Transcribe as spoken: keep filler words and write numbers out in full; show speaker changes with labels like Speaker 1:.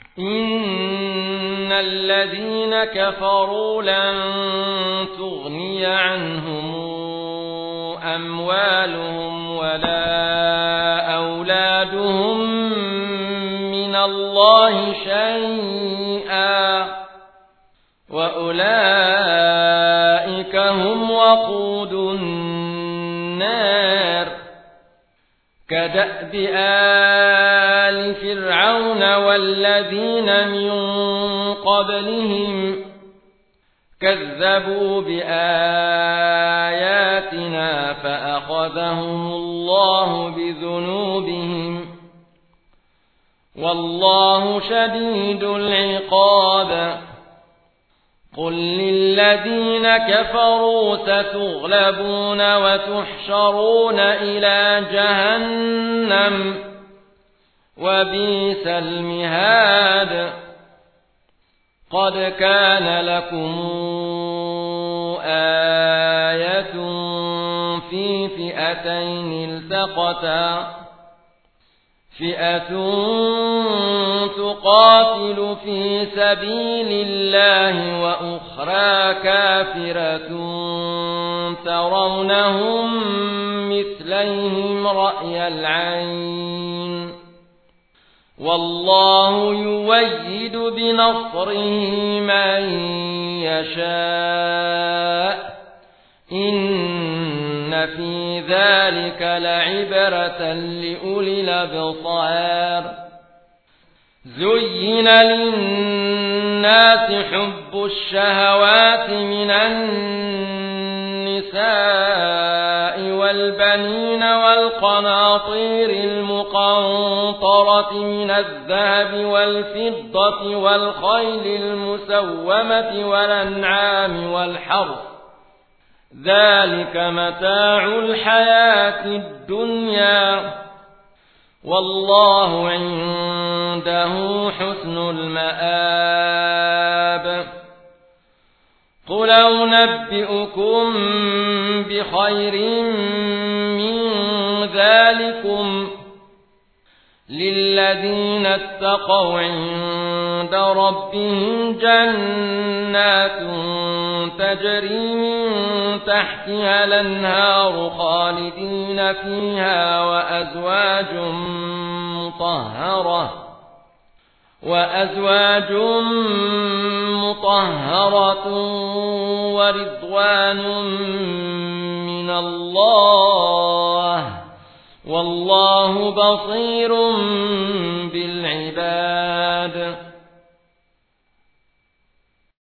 Speaker 1: إن الذين كفروا لن تغني عنهم أموالهم ولا أولادهم من الله شيئا وأولئك هم وقود النار كدأب آل فرعون والذين من قبلهم كذبوا بآياتنا فأخذهم الله بذنوبهم والله شديد العقاب قل للذين كفروا ستغلبون وتحشرون إلى جهنم وبئس المهاد قد كان لكم آية في فئتين التقتا فئة تقاتل في سبيل الله وأخرى كافرة ترونهم مثليهم رأي العين والله يؤيد بنصره من يشاء إن في ذلك لعبرة لأولي الأبصار زين للناس حب الشهوات من النساء والبنين والقناطير المقنطرة من الذهب والفضة والخيل المسومة والأنعام والحرث ذلك متاع الحياة الدنيا والله عنده حسن المآب قل أنبئكم بخير من ذلكم للذين اتقوا عند ربهم جنات تجري من تحتها الأنهار خالدين فيها وأزواج مطهرة وأزواج مطهرة ورضوان من الله والله بصير